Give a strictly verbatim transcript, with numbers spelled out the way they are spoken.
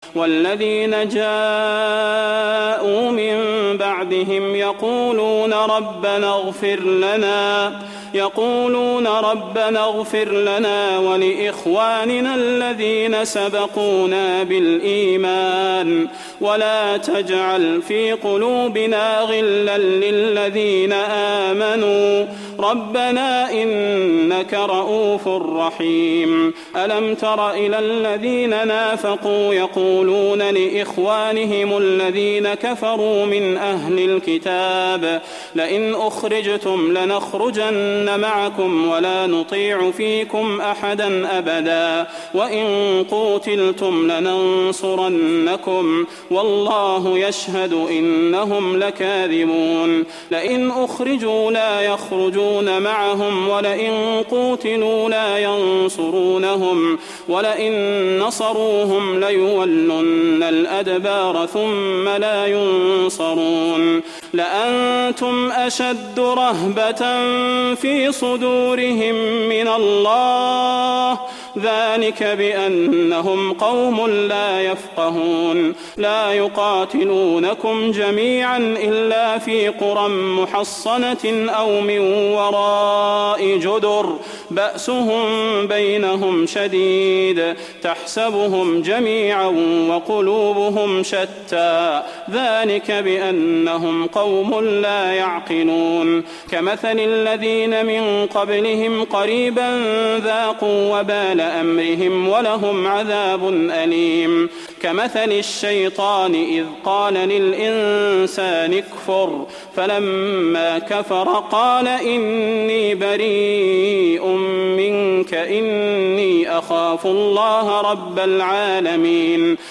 والذين جاءوا من بعدهم يقولون ربنا اغفر لنا يقولون ربنا اغفر لنا ولإخواننا الذين سبقونا بالإيمان ولا تجعل في قلوبنا غلا للذين آمنوا ربنا إنك رؤوف رحيم. ألم تر إلى الذين نافقوا يقولون لإخوانهم الذين كفروا من أهل الكتاب لئن أخرجتم لنخرجن معكم ولا نطيع فيكم أحدا أبدا وإن قوتلتم لننصرنكم والله يشهد إنهم لكاذبون. لئن أخرجوا لا يخرجون معهم ولئن قوتلوا لا ينصرونهم ولئن نصروهم ليولن الأدبار ثم لا ينصرون. لأنتم أشد رهبة في صدورهم من الله ذلك بأنهم قوم لا يفقهون. لا يقاتلونكم جميعا إلا في قرى محصنة أو من وراء جدر بأسهم بينهم شديد تحسبهم جميعا وقلوبهم شتى ذلك بأنهم قوم لا يعقلون. كمثل الذين من قبلهم قريبا ذاقوا وبال أمرهم ولهم عذاب أليم. كمثل الشيطان إذ قال للإنسان اكفر فلما كفر قال إني بريء منك إني أخاف الله رب العالمين.